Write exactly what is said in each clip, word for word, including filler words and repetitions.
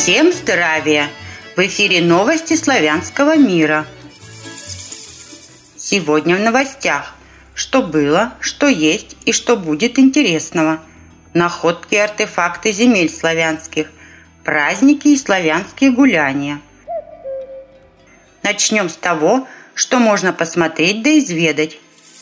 Всем здравия! В эфире новости славянского мира. Сегодня в новостях: что было, что есть и что будет интересного. Находки и артефакты земель славянских, праздники и славянские гуляния. Начнем с того, что можно посмотреть да изведать.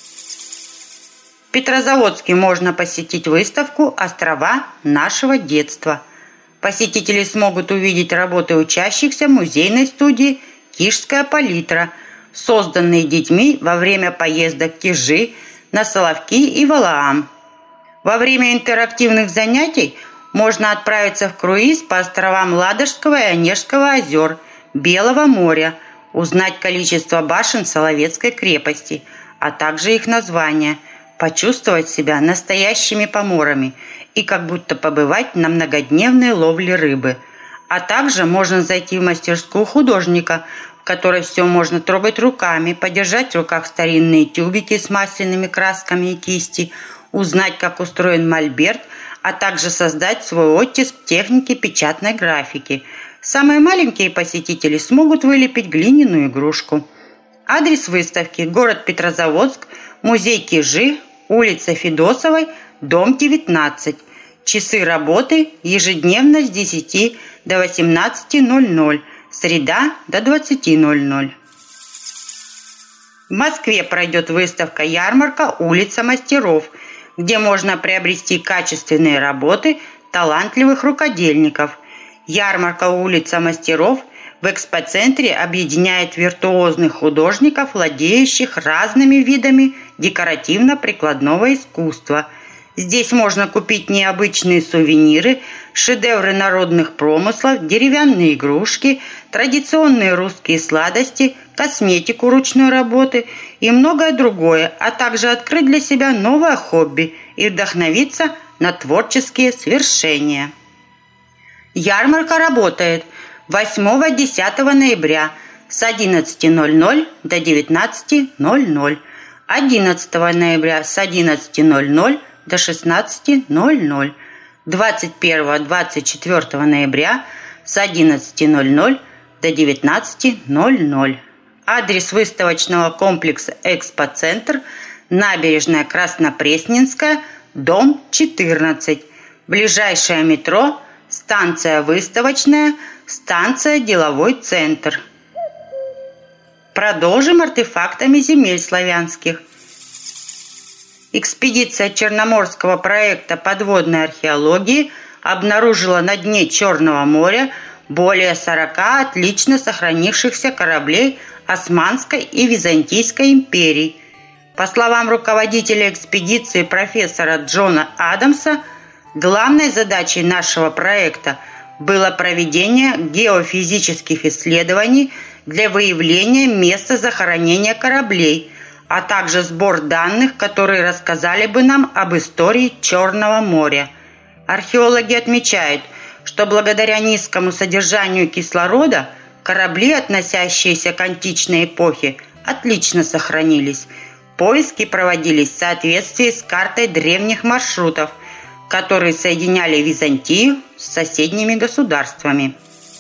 В Петрозаводске можно посетить выставку «Острова нашего детства». Посетители смогут увидеть работы учащихся музейной студии «Кишская палитра», созданные детьми во время поездок в Кижи, на Соловки и Валаам. Во время интерактивных занятий можно отправиться в круиз по островам Ладожского и Онежского озер, Белого моря, узнать количество башен Соловецкой крепости, а также их названия, почувствовать себя настоящими поморами и как будто побывать на многодневной ловле рыбы. А также можно зайти в мастерскую художника, в которой все можно трогать руками, подержать в руках старинные тюбики с масляными красками и кисти, узнать, как устроен мольберт, а также создать свой оттиск в технике печатной графики. Самые маленькие посетители смогут вылепить глиняную игрушку. Адрес выставки: город Петрозаводск, музей Кижи, улица Федосовой, дом девятнадцать. Часы работы: ежедневно с десяти до восемнадцати ноль-ноль, среда до двадцати ноль-ноль. В Москве пройдет выставка-ярмарка «Улица мастеров», где можно приобрести качественные работы талантливых рукодельников. Ярмарка «Улица мастеров» в экспоцентре объединяет виртуозных художников, владеющих разными видами декоративно-прикладного искусства. Здесь можно купить необычные сувениры, шедевры народных промыслов, деревянные игрушки, традиционные русские сладости, косметику ручной работы и многое другое, а также открыть для себя новое хобби и вдохновиться на творческие свершения. Ярмарка работает восьмого-десятого ноября с одиннадцати ноль-ноль до девятнадцати ноль-ноль, одиннадцатого ноября с одиннадцати ноль-ноль до шестнадцати ноль-ноль, двадцать первого-двадцать четвёртого ноября с одиннадцати ноль-ноль до девятнадцати ноль-ноль. Адрес выставочного комплекса «Экспоцентр», набережная Краснопресненская, дом четырнадцать. Ближайшее метро: станция Выставочная, станция Деловой центр. Продолжим артефактами земель славянских. Экспедиция Черноморского проекта подводной археологии обнаружила на дне Черного моря более сорока отлично сохранившихся кораблей Османской и Византийской империй. По словам руководителя экспедиции профессора Джона Адамса, главной задачей нашего проекта было проведение геофизических исследований для выявления места захоронения кораблей, а также сбор данных, которые рассказали бы нам об истории Черного моря. Археологи отмечают, что благодаря низкому содержанию кислорода корабли, относящиеся к античной эпохе, отлично сохранились. Поиски проводились в соответствии с картой древних маршрутов, которые соединяли Византию с соседними государствами.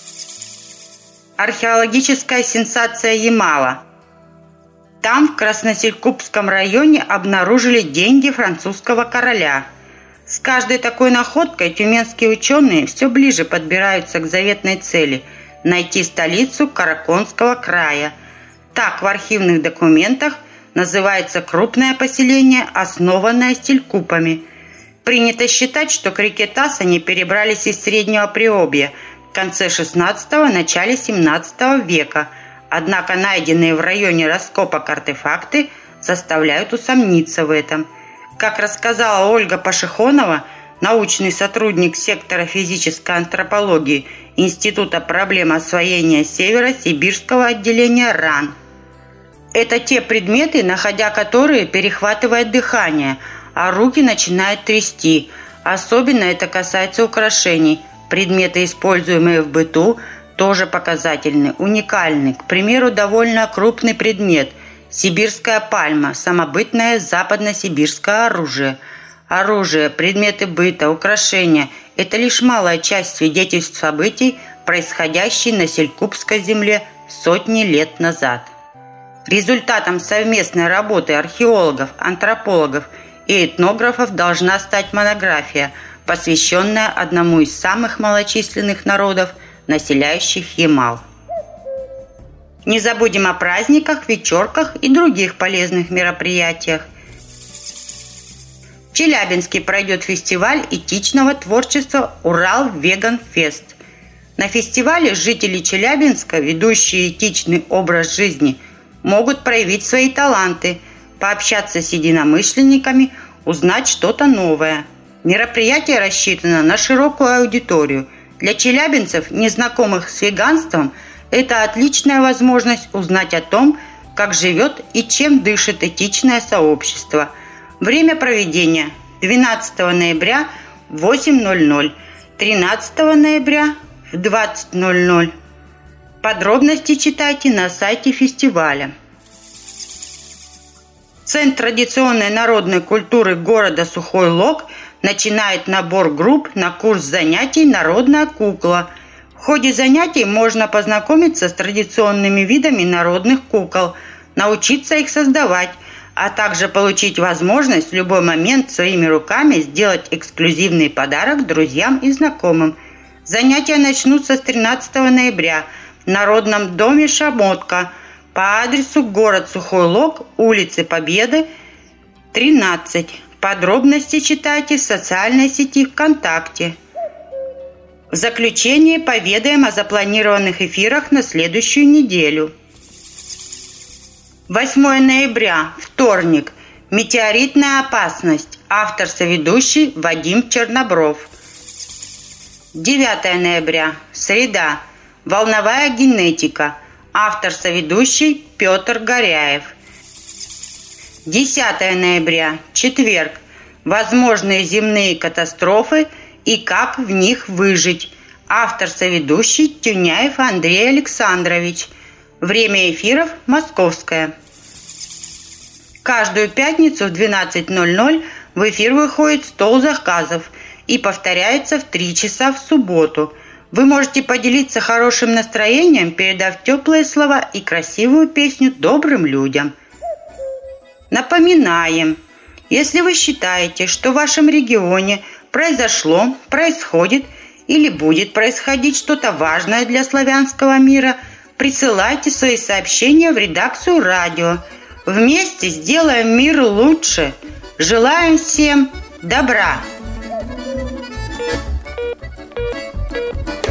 Археологическая сенсация Ямала. Там, в Красноселькупском районе, обнаружили деньги французского короля. С каждой такой находкой тюменские ученые все ближе подбираются к заветной цели – найти столицу Караконского края. Так в архивных документах называется крупное поселение, основанное селькупами. Принято считать, что к реке Тас они перебрались из Среднего Приобья в конце шестнадцатого – начале семнадцатого века. Однако найденные в районе раскопок артефакты заставляют усомниться в этом. Как рассказала Ольга Пашихонова, научный сотрудник сектора физической антропологии Института проблем освоения Северо-Сибирского отделения РАН, это те предметы, находя которые перехватывает дыхание, а руки начинают трясти. Особенно это касается украшений. Предметы, используемые в быту, тоже показательны, уникальны. К примеру, довольно крупный предмет – сибирская пальма, самобытное западносибирское оружие. Оружие, предметы быта, украшения – это лишь малая часть свидетельств событий происходящей на Селькупской земле сотни лет назад. Результатом совместной работы археологов, антропологов и этнографов должна стать монография, посвященная одному из самых малочисленных народов, населяющих Ямал. Не забудем о праздниках, вечерках и других полезных мероприятиях. В Челябинске пройдет фестиваль этичного творчества «Урал Веган Фест». На фестивале жители Челябинска, ведущие этичный образ жизни, могут проявить свои таланты, пообщаться с единомышленниками, узнать что-то новое. Мероприятие рассчитано на широкую аудиторию. Для челябинцев, незнакомых с веганством, это отличная возможность узнать о том, как живет и чем дышит этичное сообщество. Время проведения – двенадцатого ноября в восемь ноль ноль, тринадцатого ноября в двадцать ноль ноль. Подробности читайте на сайте фестиваля. Центр традиционной народной культуры города Сухой Лог начинает набор групп на курс занятий «Народная кукла». В ходе занятий можно познакомиться с традиционными видами народных кукол, научиться их создавать, а также получить возможность в любой момент своими руками сделать эксклюзивный подарок друзьям и знакомым. Занятия начнутся с тринадцатого ноября в Народном доме «Шамотка» по адресу город Сухой Лог, улицы Победы, тринадцать. Подробности читайте в социальной сети ВКонтакте. В заключение поведаем о запланированных эфирах на следующую неделю. восьмого ноября, вторник. Метеоритная опасность. Автор-соведущий Вадим Чернобров. девятого ноября, среда. Волновая генетика. Автор-соведущий Петр Горяев. десятого ноября, четверг. Возможные земные катастрофы и как в них выжить. Автор-соведущий Тюняев Андрей Александрович. Время эфиров московское. Каждую пятницу в двенадцать ноль ноль в эфир выходит стол заказов и повторяется в три часа в субботу. Вы можете поделиться хорошим настроением, передав теплые слова и красивую песню добрым людям. Напоминаем, если вы считаете, что в вашем регионе произошло, происходит или будет происходить что-то важное для славянского мира, присылайте свои сообщения в редакцию радио. Вместе сделаем мир лучше. Желаем всем добра!